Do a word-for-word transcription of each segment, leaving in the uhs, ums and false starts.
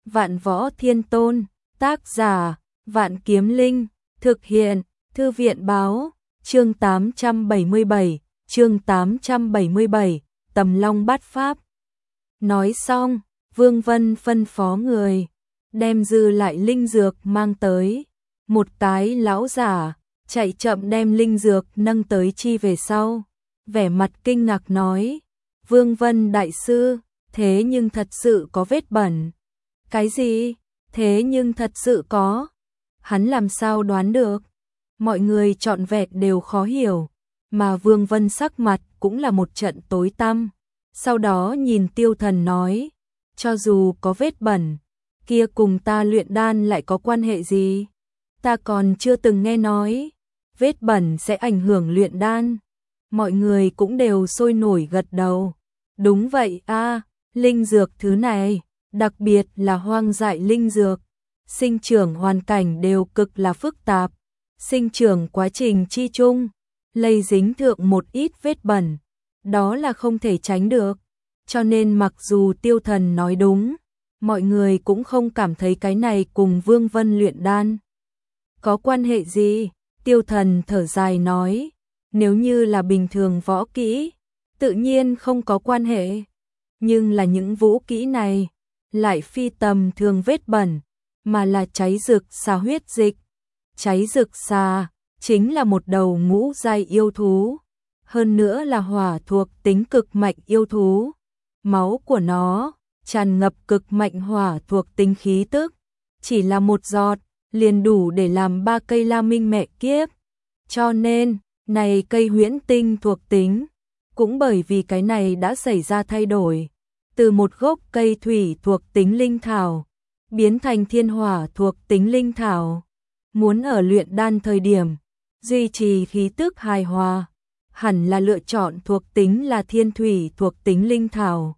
Vạn Võ Thiên Tôn, tác giả, Vạn Kiếm Linh, thực hiện, Thư viện báo, chương tám trăm bảy mươi bảy, chương tám trăm bảy mươi bảy, Tầm Long Bát Pháp. Nói xong, Vương Vân phân phó người, đem dư lại linh dược mang tới. Một cái lão giả, chạy chậm đem linh dược nâng tới chi về sau. Vẻ mặt kinh ngạc nói, Vương Vân đại sư, thế nhưng thật sự có vết bẩn. Cái gì? Thế nhưng thật sự có. Hắn làm sao đoán được? Mọi người trọn vẹn đều khó hiểu, mà Vương Vân sắc mặt cũng là một trận tối tăm. Sau đó nhìn Tiêu Thần nói, cho dù có vết bẩn, kia cùng ta luyện đan lại có quan hệ gì? Ta còn chưa từng nghe nói, vết bẩn sẽ ảnh hưởng luyện đan. Mọi người cũng đều sôi nổi gật đầu. Đúng vậy a, linh dược thứ này, đặc biệt là hoang dại linh dược, sinh trưởng hoàn cảnh đều cực là phức tạp, sinh trưởng quá trình chi chung, lây dính thượng một ít vết bẩn, đó là không thể tránh được. Cho nên mặc dù Tiêu Thần nói đúng, mọi người cũng không cảm thấy cái này cùng Vương Vân luyện đan có quan hệ gì. Tiêu Thần thở dài nói, nếu như là bình thường võ kỹ, tự nhiên không có quan hệ, nhưng là những vũ kỹ này lại phi tầm thường vết bẩn, mà là cháy rực xà huyết dịch. Cháy rực xà chính là một đầu ngũ giai yêu thú, hơn nữa là hỏa thuộc tính cực mạnh yêu thú. Máu của nó tràn ngập cực mạnh hỏa thuộc tính khí tức, chỉ là một giọt liền đủ để làm ba cây La Minh mẹ kiếp. Cho nên, này cây huyễn tinh thuộc tính, cũng bởi vì cái này đã xảy ra thay đổi, từ một gốc cây thủy thuộc tính linh thảo, biến thành thiên hỏa thuộc tính linh thảo. Muốn ở luyện đan thời điểm, duy trì khí tức hài hòa, hẳn là lựa chọn thuộc tính là thiên thủy thuộc tính linh thảo,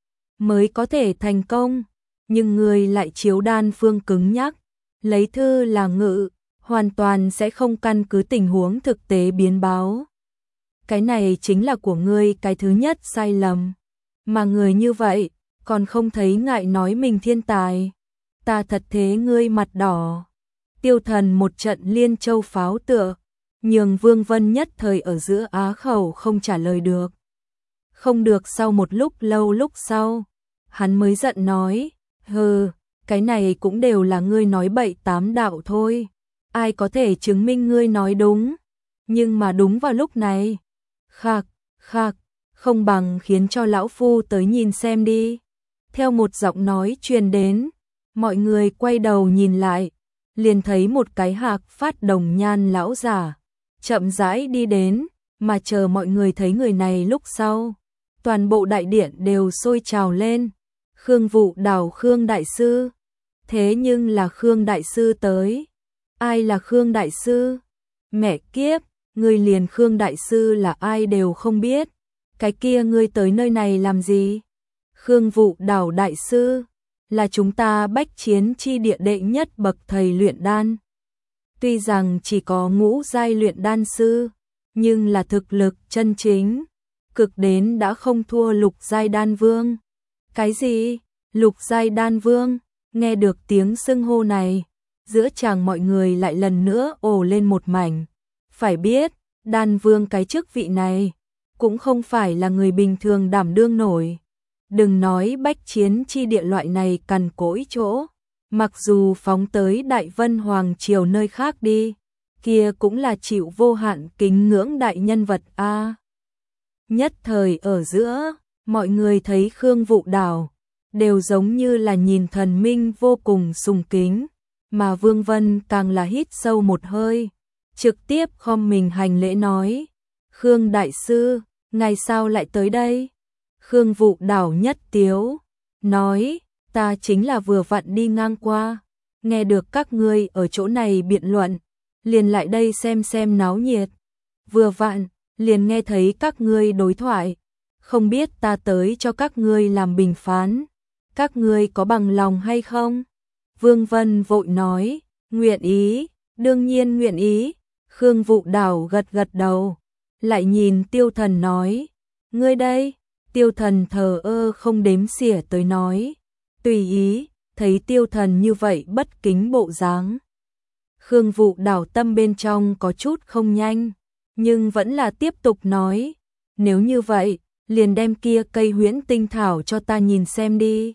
mới có thể thành công. Nhưng người lại chiếu đan phương cứng nhắc, lấy thư là ngự, hoàn toàn sẽ không căn cứ tình huống thực tế biến báo. Cái này chính là của ngươi cái thứ nhất sai lầm. Mà người như vậy, còn không thấy ngại nói mình thiên tài. Ta thật thế ngươi mặt đỏ. Tiêu Thần một trận liên châu pháo tựa, nhường Vương Vân nhất thời ở giữa á khẩu không trả lời được. Không được, sau một lúc lâu lúc sau, hắn mới giận nói, hừ, cái này cũng đều là ngươi nói bậy tám đạo thôi. Ai có thể chứng minh ngươi nói đúng? Nhưng mà đúng vào lúc này, khạc, khạc, không bằng khiến cho lão phu tới nhìn xem đi. Theo một giọng nói truyền đến, mọi người quay đầu nhìn lại, liền thấy một cái hạc phát đồng nhan lão giả chậm rãi đi đến, mà chờ mọi người thấy người này lúc sau, toàn bộ đại điện đều sôi trào lên. Khương Vụ Đào, Khương đại sư. Thế nhưng là Khương đại sư tới. Ai là Khương đại sư? Mẹ kiếp, ngươi liền Khương đại sư là ai đều không biết. Cái kia ngươi tới nơi này làm gì? Khương Vụ Đào đại sư là chúng ta bách chiến chi địa đệ nhất bậc thầy luyện đan. Tuy rằng chỉ có ngũ giai luyện đan sư, nhưng là thực lực chân chính, cực đến đã không thua lục giai đan vương. Cái gì? Lục giai đan vương? Nghe được tiếng xưng hô này, giữa chàng mọi người lại lần nữa ồ lên một mảnh. Phải biết, đan vương cái chức vị này, cũng không phải là người bình thường đảm đương nổi. Đừng nói bách chiến chi địa loại này cằn cỗi chỗ, mặc dù phóng tới Đại Vân Hoàng triều nơi khác đi, kia cũng là chịu vô hạn kính ngưỡng đại nhân vật a. Nhất thời ở giữa, mọi người thấy Khương Vụ Đào, đều giống như là nhìn thần minh vô cùng sùng kính, mà Vương Vân càng là hít sâu một hơi, trực tiếp khom mình hành lễ nói, Khương đại sư, ngài sao lại tới đây? Khương Vụ Đào nhất tiếu, nói, ta chính là vừa vặn đi ngang qua, nghe được các ngươi ở chỗ này biện luận, liền lại đây xem xem náo nhiệt. Vừa vặn, liền nghe thấy các ngươi đối thoại, không biết ta tới cho các ngươi làm bình phán, các ngươi có bằng lòng hay không? Vương Vân vội nói, nguyện ý, đương nhiên nguyện ý. Khương Vụ Đào gật gật đầu, lại nhìn Tiêu Thần nói, ngươi đây? Tiêu Thần thờ ơ không đếm xỉa tới nói, tùy ý, thấy Tiêu Thần như vậy bất kính bộ dáng. Khương Vụ Đảo tâm bên trong có chút không nhanh, nhưng vẫn là tiếp tục nói, nếu như vậy, liền đem kia cây huyễn tinh thảo cho ta nhìn xem đi.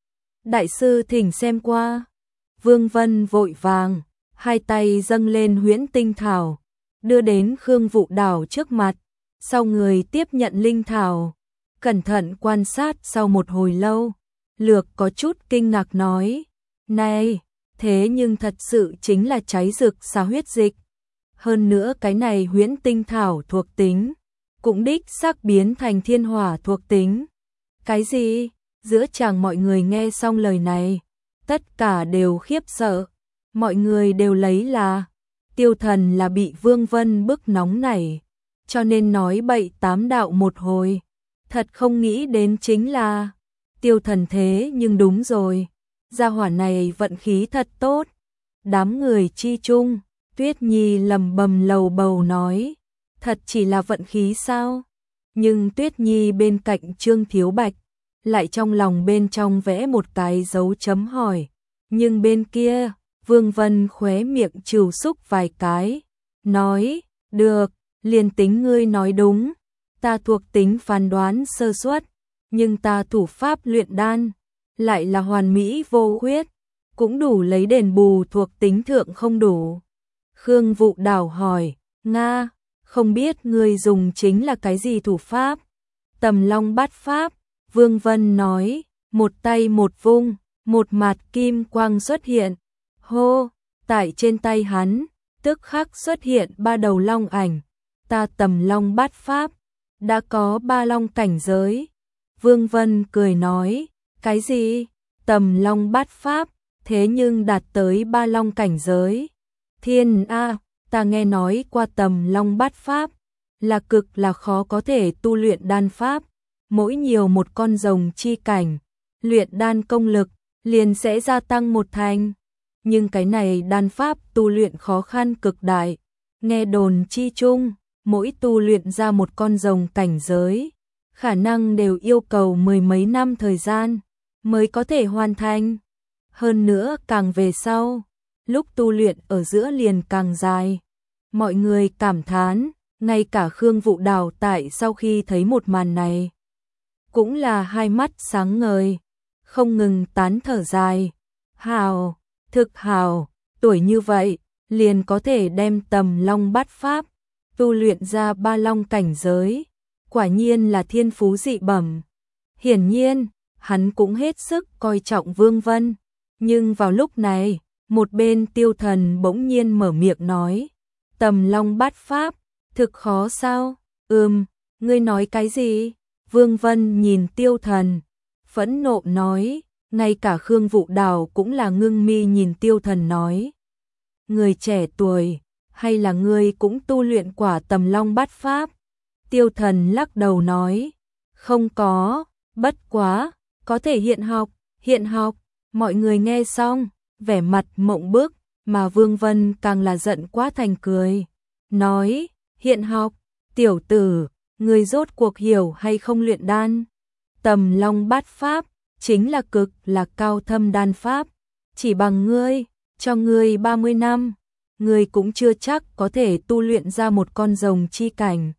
Đại sư thỉnh xem qua. Vương Vân vội vàng, hai tay dâng lên huyễn tinh thảo, đưa đến Khương Vụ Đảo trước mặt, sau người tiếp nhận linh thảo, cẩn thận quan sát sau một hồi lâu, lược có chút kinh ngạc nói, này, thế nhưng thật sự chính là cháy rực xà huyết dịch. Hơn nữa cái này huyễn tinh thảo thuộc tính, cũng đích xác biến thành thiên hỏa thuộc tính. Cái gì? Giữa chàng mọi người nghe xong lời này, tất cả đều khiếp sợ, mọi người đều lấy là Tiêu Thần là bị Vương Vân bức nóng nảy, cho nên nói bậy tám đạo một hồi. Thật không nghĩ đến chính là Tiêu Thần thế nhưng đúng rồi, gia hỏa này vận khí thật tốt. Đám người chi chung, Tuyết Nhi lầm bầm lầu bầu nói, thật chỉ là vận khí sao? Nhưng Tuyết Nhi bên cạnh Trương Thiếu Bạch, lại trong lòng bên trong vẽ một cái dấu chấm hỏi. Nhưng bên kia, Vương Vân khóe miệng trừ xúc vài cái, nói, được, liền tính ngươi nói đúng, ta thuộc tính phán đoán sơ suất, nhưng ta thủ pháp luyện đan, lại là hoàn mỹ vô khuyết, cũng đủ lấy đền bù thuộc tính thượng không đủ. Khương Vụ Đảo hỏi, Nga, không biết ngươi dùng chính là cái gì thủ pháp? Tầm Long Bát Pháp. Vương Vân nói, một tay một vung, một mạt kim quang xuất hiện. Hô, tại trên tay hắn, tức khắc xuất hiện ba đầu long ảnh. Ta Tầm Long Bát Pháp, đã có ba long cảnh giới. Vương Vân cười nói, cái gì? Tầm Long Bát Pháp, thế nhưng đạt tới ba long cảnh giới. Thiên A, ta nghe nói qua Tầm Long Bát Pháp, là cực là khó có thể tu luyện đan pháp. Mỗi nhiều một con rồng chi cảnh, luyện đan công lực, liền sẽ gia tăng một thành. Nhưng cái này đan pháp tu luyện khó khăn cực đại. Nghe đồn chi chung, mỗi tu luyện ra một con rồng cảnh giới, khả năng đều yêu cầu mười mấy năm thời gian, mới có thể hoàn thành. Hơn nữa càng về sau, lúc tu luyện ở giữa liền càng dài. Mọi người cảm thán, ngay cả Khương Vụ Đảo tại sau khi thấy một màn này, cũng là hai mắt sáng ngời, không ngừng tán thở dài. Hào, thực hào, tuổi như vậy, liền có thể đem Tầm Long Bát Pháp, tu luyện ra ba long cảnh giới, quả nhiên là thiên phú dị bẩm. Hiển nhiên, hắn cũng hết sức coi trọng Vương Vân, nhưng vào lúc này, một bên Tiêu Thần bỗng nhiên mở miệng nói, Tầm Long Bát Pháp, thực khó sao? Ừm, ngươi nói cái gì? Vương Vân nhìn Tiêu Thần, phẫn nộ nói, ngay cả Khương Vụ Đảo cũng là ngưng mi nhìn Tiêu Thần nói. Người trẻ tuổi, hay là ngươi cũng tu luyện quả Tầm Long Bát Pháp? Tiêu Thần lắc đầu nói, không có, bất quá, có thể hiện học, hiện học. Mọi người nghe xong, vẻ mặt mộng bức, mà Vương Vân càng là giận quá thành cười. Nói, hiện học, tiểu tử, ngươi rốt cuộc hiểu hay không luyện đan? Tầm Long Bát Pháp, chính là cực là cao thâm đan pháp. Chỉ bằng ngươi, cho ngươi ba mươi năm, ngươi cũng chưa chắc có thể tu luyện ra một con rồng chi cảnh.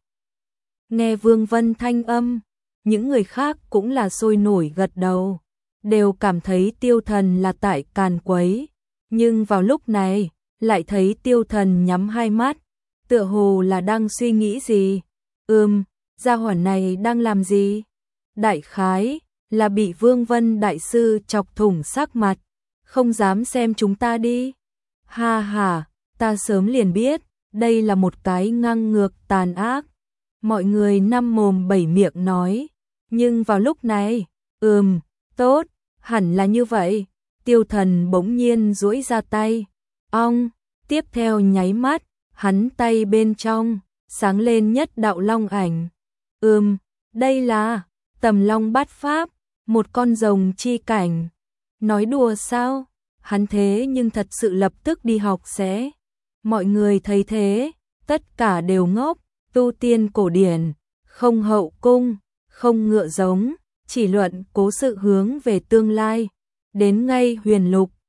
Nghe Vương Vân thanh âm, những người khác cũng là sôi nổi gật đầu, đều cảm thấy Tiêu Thần là tại càn quấy. Nhưng vào lúc này, lại thấy Tiêu Thần nhắm hai mắt, tựa hồ là đang suy nghĩ gì. Ừm, gia hỏa này đang làm gì? Đại khái, là bị Vương Vân đại sư chọc thủng sắc mặt, không dám xem chúng ta đi. Ha ha, ta sớm liền biết, đây là một cái ngang ngược tàn ác. Mọi người năm mồm bảy miệng nói, nhưng vào lúc này, ừm, tốt, hẳn là như vậy. Tiêu Thần bỗng nhiên duỗi ra tay, ong, tiếp theo nháy mắt, hắn tay bên trong, sáng lên nhất đạo long ảnh. Ừm, đây là Tầm Long Bát Pháp, một con rồng chi cảnh. Nói đùa sao? Hắn thế nhưng thật sự lập tức đi học sẽ. Mọi người thấy thế, tất cả đều ngốc. Tu tiên cổ điển, không hậu cung, không ngựa giống, chỉ luận cố sự hướng về tương lai. đến ngay huyền lục,